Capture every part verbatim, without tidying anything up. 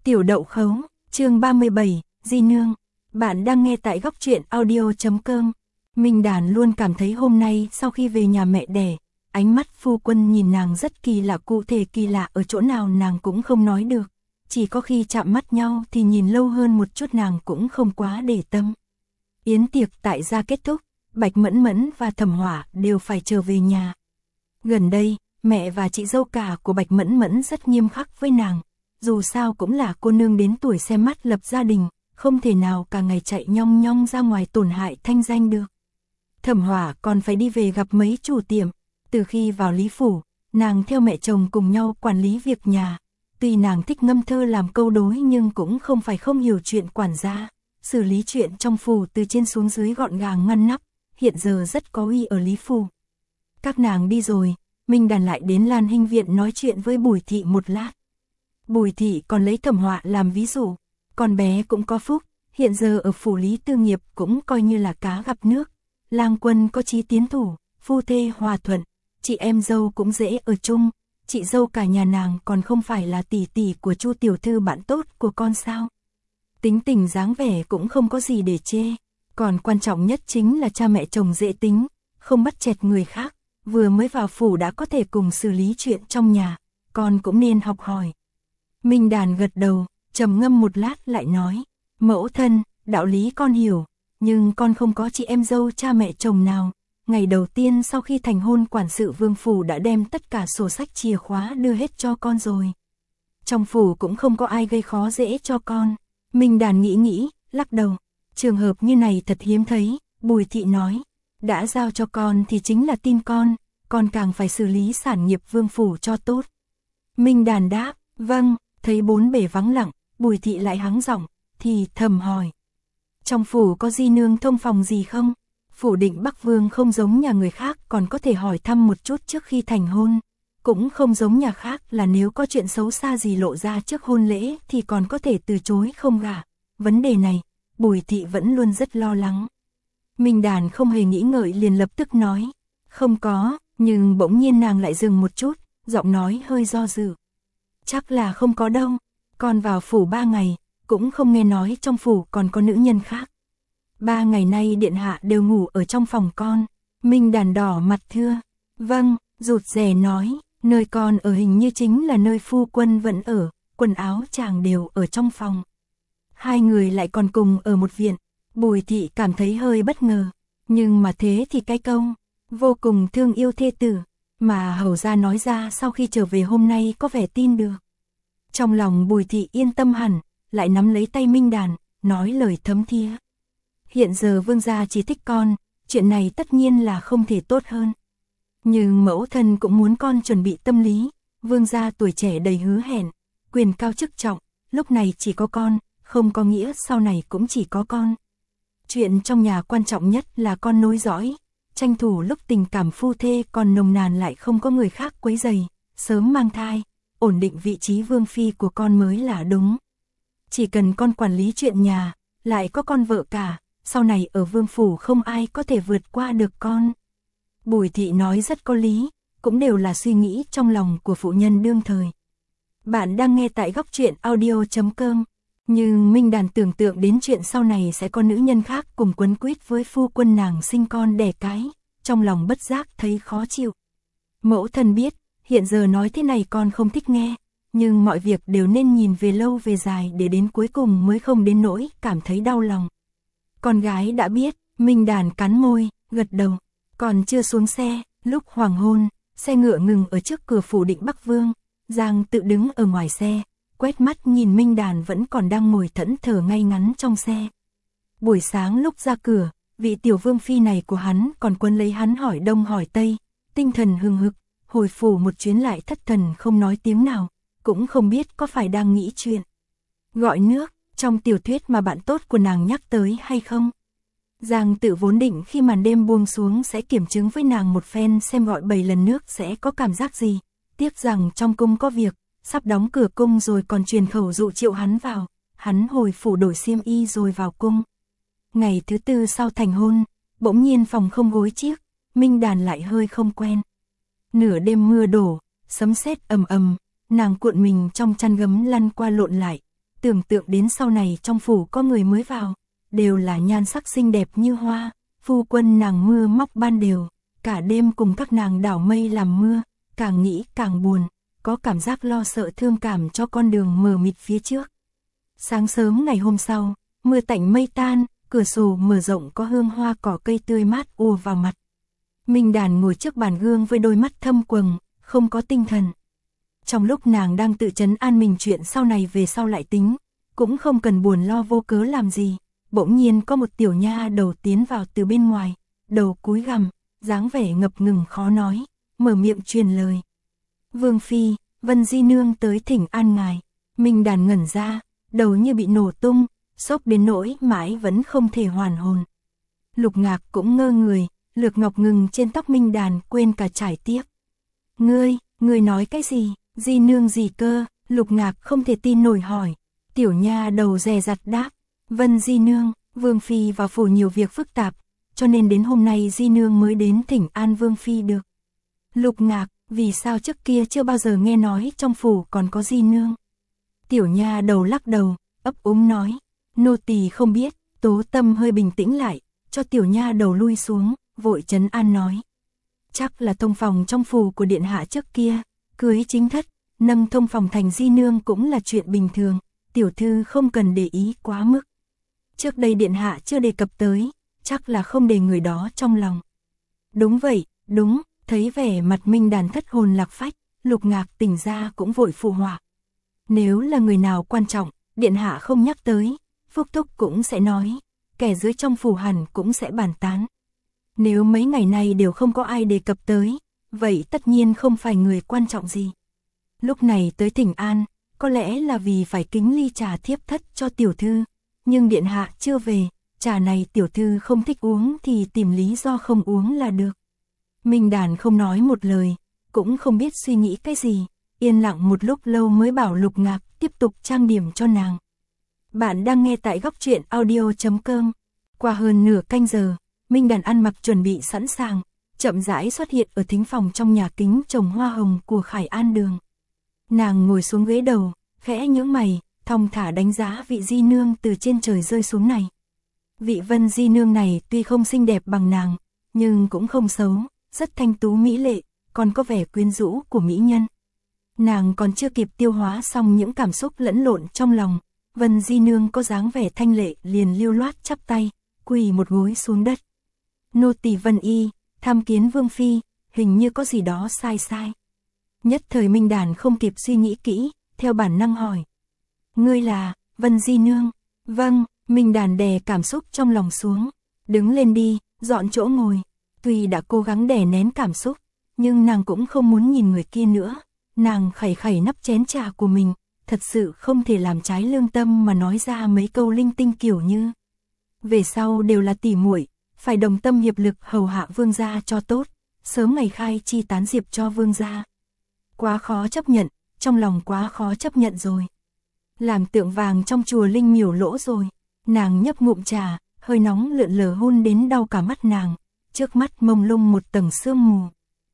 Tiểu Đậu Khấu, chương ba mươi bảy, Di Nương. Bạn đang nghe tại góc truyện audio.com. Minh Đàn luôn cảm thấy hôm nay sau khi về nhà mẹ đẻ, ánh mắt phu quân nhìn nàng rất kỳ lạ, cụ thể kỳ lạ ở chỗ nào nàng cũng không nói được. Chỉ có khi chạm mắt nhau thì nhìn lâu hơn một chút nàng cũng không quá để tâm. Yến tiệc tại gia kết thúc, Bạch Mẫn Mẫn và Thẩm Hỏa đều phải trở về nhà. Gần đây, mẹ và chị dâu cả của Bạch Mẫn Mẫn rất nghiêm khắc với nàng. Dù sao cũng là cô nương đến tuổi xem mắt lập gia đình, không thể nào cả ngày chạy nhong nhong ra ngoài tổn hại thanh danh được. Thẩm Hỏa còn phải đi về gặp mấy chủ tiệm. Từ khi vào Lý Phủ, nàng theo mẹ chồng cùng nhau quản lý việc nhà. Tuy nàng thích ngâm thơ làm câu đối nhưng cũng không phải không hiểu chuyện quản gia. Xử lý chuyện trong phủ từ trên xuống dưới gọn gàng ngăn nắp, hiện giờ rất có uy ở Lý Phủ. Các nàng đi rồi, Minh Đàn lại đến Lan Hinh Viện nói chuyện với Bùi Thị một lát. Bùi Thị còn lấy Thẩm Họa làm ví dụ, con bé cũng có phúc, hiện giờ ở phủ Lý Tư Nghiệp cũng coi như là cá gặp nước. Lang Quân có chí tiến thủ, phu thê hòa thuận, chị em dâu cũng dễ ở chung, chị dâu cả nhà nàng còn không phải là tỷ tỷ của Chu tiểu thư bạn tốt của con sao? Tính tình dáng vẻ cũng không có gì để chê, còn quan trọng nhất chính là cha mẹ chồng dễ tính, không bắt chẹt người khác, vừa mới vào phủ đã có thể cùng xử lý chuyện trong nhà, con cũng nên học hỏi. Minh Đàn gật đầu, trầm ngâm một lát lại nói, mẫu thân, đạo lý con hiểu, nhưng con không có chị em dâu cha mẹ chồng nào. Ngày đầu tiên sau khi thành hôn, quản sự Vương phủ đã đem tất cả sổ sách chìa khóa đưa hết cho con rồi. Trong phủ cũng không có ai gây khó dễ cho con. Minh Đàn nghĩ nghĩ, lắc đầu, trường hợp như này thật hiếm thấy. Bùi Thị nói, đã giao cho con thì chính là tin con, con càng phải xử lý sản nghiệp Vương phủ cho tốt. Minh Đàn đáp, vâng. Thấy bốn bề vắng lặng, Bùi Thị lại hắng giọng, thì thầm hỏi, trong phủ có Di Nương thông phòng gì không? Phủ Định Bắc Vương không giống nhà người khác, còn có thể hỏi thăm một chút trước khi thành hôn. Cũng không giống nhà khác là nếu có chuyện xấu xa gì lộ ra trước hôn lễ thì còn có thể từ chối không gả. Vấn đề này, Bùi Thị vẫn luôn rất lo lắng. Minh Đàn không hề nghĩ ngợi liền lập tức nói, không có, nhưng bỗng nhiên nàng lại dừng một chút, giọng nói hơi do dự. Chắc là không có đâu, con vào phủ ba ngày, cũng không nghe nói trong phủ còn có nữ nhân khác. Ba ngày nay điện hạ đều ngủ ở trong phòng con. Minh Đàn đỏ mặt thưa, vâng, rụt rè nói, nơi con ở hình như chính là nơi phu quân vẫn ở, quần áo chàng đều ở trong phòng. Hai người lại còn cùng ở một viện. Bùi Thị cảm thấy hơi bất ngờ, nhưng mà thế thì cái câu, vô cùng thương yêu thê tử, mà hầu gia nói ra sau khi trở về hôm nay có vẻ tin được. Trong lòng Bùi Thị yên tâm hẳn, lại nắm lấy tay Minh Đàn, nói lời thấm thía. Hiện giờ vương gia chỉ thích con, chuyện này tất nhiên là không thể tốt hơn. Nhưng mẫu thân cũng muốn con chuẩn bị tâm lý, vương gia tuổi trẻ đầy hứa hẹn, quyền cao chức trọng, lúc này chỉ có con, không có nghĩa sau này cũng chỉ có con. Chuyện trong nhà quan trọng nhất là con nối dõi, tranh thủ lúc tình cảm phu thê còn nồng nàn lại không có người khác quấy rầy, sớm mang thai, ổn định vị trí vương phi của con mới là đúng. Chỉ cần con quản lý chuyện nhà, lại có con vợ cả, sau này ở vương phủ không ai có thể vượt qua được con. Bùi Thị nói rất có lý, cũng đều là suy nghĩ trong lòng của phụ nhân đương thời. Bạn đang nghe tại góc truyện audio.com. Nhưng Minh Đàn tưởng tượng đến chuyện sau này sẽ có nữ nhân khác cùng quấn quýt với phu quân nàng sinh con đẻ cái, trong lòng bất giác thấy khó chịu. Mẫu thân biết, hiện giờ nói thế này con không thích nghe, nhưng mọi việc đều nên nhìn về lâu về dài để đến cuối cùng mới không đến nỗi cảm thấy đau lòng. Con gái đã biết, Minh Đàn cắn môi, gật đầu, còn chưa xuống xe, lúc hoàng hôn, xe ngựa ngừng ở trước cửa phủ Định Bắc Vương, Giang tự đứng ở ngoài xe, quét mắt nhìn Minh Đàn vẫn còn đang ngồi thẫn thờ ngay ngắn trong xe. Buổi sáng lúc ra cửa, vị tiểu vương phi này của hắn còn quấn lấy hắn hỏi đông hỏi tây, tinh thần hừng hực, hồi phủ một chuyến lại thất thần không nói tiếng nào, cũng không biết có phải đang nghĩ chuyện. Gọi nước, trong tiểu thuyết mà bạn tốt của nàng nhắc tới hay không? Giang tự vốn định khi màn đêm buông xuống sẽ kiểm chứng với nàng một phen xem gọi bảy lần nước sẽ có cảm giác gì, tiếc rằng trong cung có việc, sắp đóng cửa cung rồi còn truyền khẩu dụ triệu hắn vào, hắn hồi phủ đổi xiêm y rồi vào cung. Ngày thứ tư sau thành hôn, bỗng nhiên phòng không gối chiếc, Minh Đàn lại hơi không quen. Nửa đêm mưa đổ, sấm sét ầm ầm, nàng cuộn mình trong chăn gấm lăn qua lộn lại, tưởng tượng đến sau này trong phủ có người mới vào, đều là nhan sắc xinh đẹp như hoa, phu quân nàng mưa móc ban đều, cả đêm cùng các nàng đảo mây làm mưa, càng nghĩ càng buồn, có cảm giác lo sợ thương cảm cho con đường mờ mịt phía trước. Sáng sớm ngày hôm sau, mưa tạnh mây tan, cửa sổ mở rộng có hương hoa cỏ cây tươi mát ùa vào mặt. Minh Đàn ngồi trước bàn gương với đôi mắt thâm quầng, không có tinh thần. Trong lúc nàng đang tự trấn an mình chuyện sau này về sau lại tính, cũng không cần buồn lo vô cớ làm gì, bỗng nhiên có một tiểu nha đầu tiến vào từ bên ngoài, đầu cúi gằm, dáng vẻ ngập ngừng khó nói, mở miệng truyền lời. Vương phi, Vân Di nương tới thỉnh an ngài. Minh Đàn ngẩn ra, đầu như bị nổ tung, sốc đến nỗi mãi vẫn không thể hoàn hồn. Lục Ngạc cũng ngơ người, lược ngọc ngừng trên tóc Minh Đàn quên cả trải tiếp. Ngươi, ngươi nói cái gì, Di nương gì cơ? Lục Ngạc không thể tin nổi hỏi. Tiểu nha đầu dè dặt đáp, Vân Di nương, Vương phi vào phủ nhiều việc phức tạp, cho nên đến hôm nay Di nương mới đến thỉnh an Vương phi được. Lục Ngạc, vì sao trước kia chưa bao giờ nghe nói trong phủ còn có Di nương? Tiểu nha đầu lắc đầu, ấp úng nói, nô tỳ không biết. Tố Tâm hơi bình tĩnh lại, cho tiểu nha đầu lui xuống, vội trấn an nói. Chắc là thông phòng trong phủ của điện hạ trước kia, cưới chính thất, nâng thông phòng thành Di nương cũng là chuyện bình thường, tiểu thư không cần để ý quá mức. Trước đây điện hạ chưa đề cập tới, chắc là không để người đó trong lòng. Đúng vậy, đúng, thấy vẻ mặt Minh Đàn thất hồn lạc phách, Lục Ngạc tỉnh ra cũng vội phụ họa. Nếu là người nào quan trọng, điện hạ không nhắc tới, Phúc Thúc cũng sẽ nói, kẻ dưới trong phủ hẳn cũng sẽ bàn tán. Nếu mấy ngày nay đều không có ai đề cập tới, vậy tất nhiên không phải người quan trọng gì. Lúc này tới thỉnh an, có lẽ là vì phải kính ly trà thiếp thất cho tiểu thư, nhưng điện hạ chưa về, trà này tiểu thư không thích uống thì tìm lý do không uống là được. Minh Đàn không nói một lời, cũng không biết suy nghĩ cái gì, yên lặng một lúc lâu mới bảo Lục Ngạc tiếp tục trang điểm cho nàng. Bạn đang nghe tại góc truyện audio chấm com. Qua hơn nửa canh giờ, Minh Đàn ăn mặc chuẩn bị sẵn sàng, chậm rãi xuất hiện ở thính phòng trong nhà kính trồng hoa hồng của Khải An Đường. Nàng ngồi xuống ghế đầu, khẽ nhướng mày, thong thả đánh giá vị Di nương từ trên trời rơi xuống này. Vị Vân Di nương này tuy không xinh đẹp bằng nàng, nhưng cũng không xấu, rất thanh tú mỹ lệ, còn có vẻ quyến rũ của mỹ nhân. Nàng còn chưa kịp tiêu hóa xong những cảm xúc lẫn lộn trong lòng, Vân Di nương có dáng vẻ thanh lệ liền lưu loát chắp tay, quỳ một gối xuống đất. Nô tỳ Vân Y, tham kiến Vương phi, hình như có gì đó sai sai. Nhất thời Minh Đàn không kịp suy nghĩ kỹ, theo bản năng hỏi. Ngươi là, Vân Di nương? Vâng, Minh Đàn đè cảm xúc trong lòng xuống. Đứng lên đi, dọn chỗ ngồi. Tuy đã cố gắng đè nén cảm xúc, nhưng nàng cũng không muốn nhìn người kia nữa. Nàng khẩy khẩy nắp chén trà của mình, thật sự không thể làm trái lương tâm mà nói ra mấy câu linh tinh kiểu như. Về sau đều là tỉ muội, phải đồng tâm hiệp lực hầu hạ vương gia cho tốt, sớm ngày khai chi tán diệp cho vương gia. Quá khó chấp nhận, trong lòng quá khó chấp nhận rồi. Làm tượng vàng trong chùa linh miểu lỗ rồi. Nàng nhấp ngụm trà, hơi nóng lượn lờ hun đến đau cả mắt nàng, trước mắt mông lung một tầng sương mù.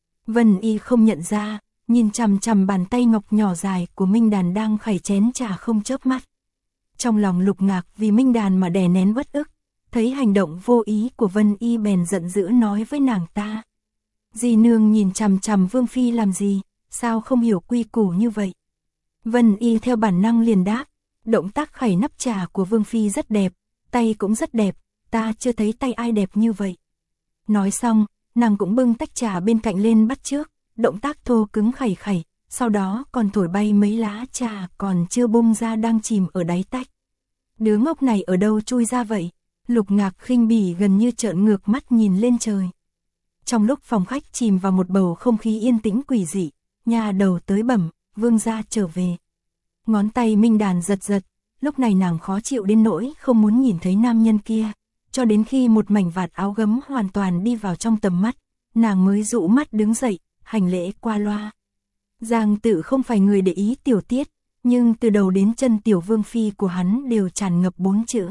Vân Y không nhận ra, nhìn chằm chằm bàn tay ngọc nhỏ dài của Minh Đàn đang khẩy chén trà không chớp mắt. Trong lòng Lục Ngạc vì Minh Đàn mà đè nén bất ức, thấy hành động vô ý của Vân Y bèn giận dữ nói với nàng ta. Di nương nhìn chằm chằm Vương phi làm gì, sao không hiểu quy củ như vậy? Vân Y theo bản năng liền đáp, động tác khẩy nắp trà của Vương phi rất đẹp, tay cũng rất đẹp, ta chưa thấy tay ai đẹp như vậy. Nói xong, nàng cũng bưng tách trà bên cạnh lên bắt trước, động tác thô cứng khẩy khẩy, sau đó còn thổi bay mấy lá trà còn chưa bung ra đang chìm ở đáy tách. Đứa ngốc này ở đâu chui ra vậy? Lục Ngạc khinh bỉ gần như trợn ngược mắt nhìn lên trời. Trong lúc phòng khách chìm vào một bầu không khí yên tĩnh quỷ dị, nhà đầu tới bẩm, vương gia trở về. Ngón tay Minh Đàn giật giật, lúc này nàng khó chịu đến nỗi không muốn nhìn thấy nam nhân kia, cho đến khi một mảnh vạt áo gấm hoàn toàn đi vào trong tầm mắt, nàng mới dụ mắt đứng dậy, hành lễ qua loa. Giang Tự không phải người để ý tiểu tiết, nhưng từ đầu đến chân tiểu vương phi của hắn đều tràn ngập bốn chữ.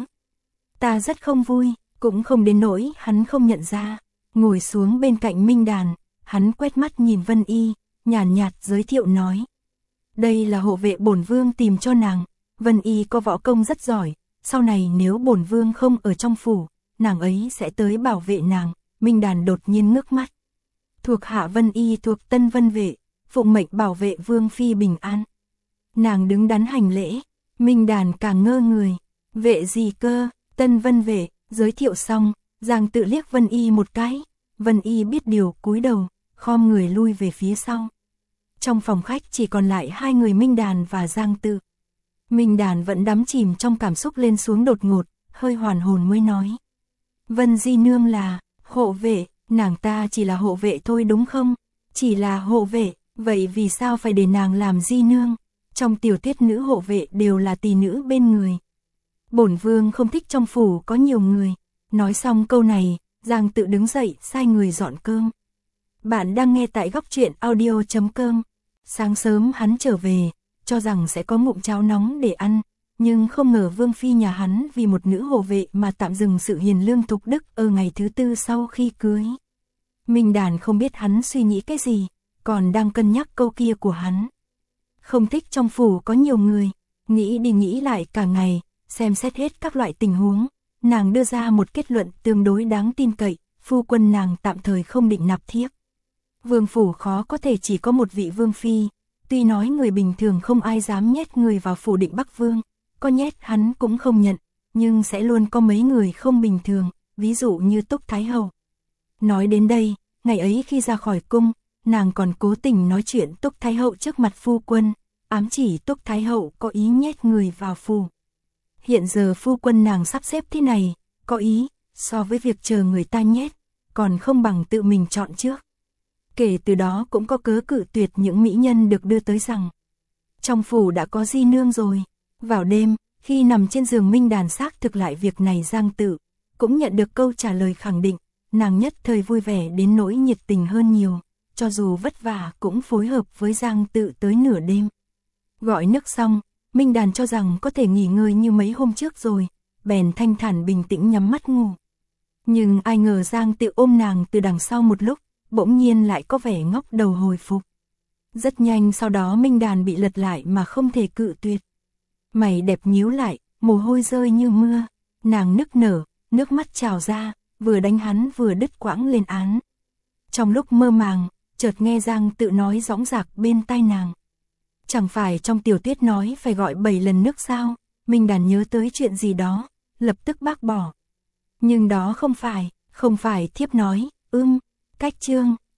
Ta rất không vui, cũng không đến nỗi hắn không nhận ra. Ngồi xuống bên cạnh Minh Đàn, hắn quét mắt nhìn Vân Y, nhàn nhạt, nhạt giới thiệu nói. Đây là hộ vệ bổn vương tìm cho nàng, Vân Y có võ công rất giỏi, sau này nếu bổn vương không ở trong phủ, nàng ấy sẽ tới bảo vệ nàng. Minh Đàn đột nhiên ngước mắt. Thuộc hạ Vân Y thuộc Tân Vân vệ, phụng mệnh bảo vệ vương phi bình an. Nàng đứng đắn hành lễ, Minh Đàn càng ngơ người. Vệ gì cơ? Tân Vân vệ, giới thiệu xong, Giang Tự liếc Vân Y một cái. Vân Y biết điều, cúi đầu, khom người lui về phía sau. Trong phòng khách chỉ còn lại hai người Minh Đàn và Giang Tự. Minh Đàn vẫn đắm chìm trong cảm xúc lên xuống đột ngột, hơi hoàn hồn mới nói. Vân Di Nương là hộ vệ, nàng ta chỉ là hộ vệ thôi đúng không? Chỉ là hộ vệ, vậy vì sao phải để nàng làm Di Nương? Trong tiểu thuyết nữ hộ vệ đều là tỳ nữ bên người. Bổn vương không thích trong phủ có nhiều người. Nói xong câu này, Giang Tự đứng dậy sai người dọn cơm. Bạn đang nghe tại góc truyện audio chấm com. Sáng sớm hắn trở về, cho rằng sẽ có ngụm cháo nóng để ăn, nhưng không ngờ vương phi nhà hắn vì một nữ hộ vệ mà tạm dừng sự hiền lương thục đức ở ngày thứ tư sau khi cưới. Minh Đàn không biết hắn suy nghĩ cái gì, còn đang cân nhắc câu kia của hắn. Không thích trong phủ có nhiều người, nghĩ đi nghĩ lại cả ngày, xem xét hết các loại tình huống, nàng đưa ra một kết luận tương đối đáng tin cậy, phu quân nàng tạm thời không định nạp thiếp. Vương phủ khó có thể chỉ có một vị vương phi, tuy nói người bình thường không ai dám nhét người vào phủ Định Bắc Vương, có nhét hắn cũng không nhận, nhưng sẽ luôn có mấy người không bình thường, ví dụ như Túc Thái Hậu. Nói đến đây, ngày ấy khi ra khỏi cung, nàng còn cố tình nói chuyện Túc Thái Hậu trước mặt phu quân, ám chỉ Túc Thái Hậu có ý nhét người vào phủ. Hiện giờ phu quân nàng sắp xếp thế này, có ý, so với việc chờ người ta nhét, còn không bằng tự mình chọn trước. Kể từ đó cũng có cớ cự tuyệt những mỹ nhân được đưa tới rằng. Trong phủ đã có Di Nương rồi. Vào đêm, khi nằm trên giường Minh Đàn xác thực lại việc này Giang Tự, cũng nhận được câu trả lời khẳng định, nàng nhất thời vui vẻ đến nỗi nhiệt tình hơn nhiều, cho dù vất vả cũng phối hợp với Giang Tự tới nửa đêm. Gọi nước xong, Minh Đàn cho rằng có thể nghỉ ngơi như mấy hôm trước rồi, bèn thanh thản bình tĩnh nhắm mắt ngủ. Nhưng ai ngờ Giang Tự ôm nàng từ đằng sau một lúc, bỗng nhiên lại có vẻ ngóc đầu hồi phục. Rất nhanh sau đó Minh Đàn bị lật lại mà không thể cự tuyệt. Mày đẹp nhíu lại, mồ hôi rơi như mưa, nàng nức nở, nước mắt trào ra, vừa đánh hắn vừa đứt quãng lên án. Trong lúc mơ màng, chợt nghe Giang Tự nói dõng dạc bên tai nàng. Chẳng phải trong tiểu thuyết nói phải gọi bảy lần nước sao? Minh Đàn nhớ tới chuyện gì đó, lập tức bác bỏ. Nhưng đó không phải, không phải thiếp nói, ưm, cách chương.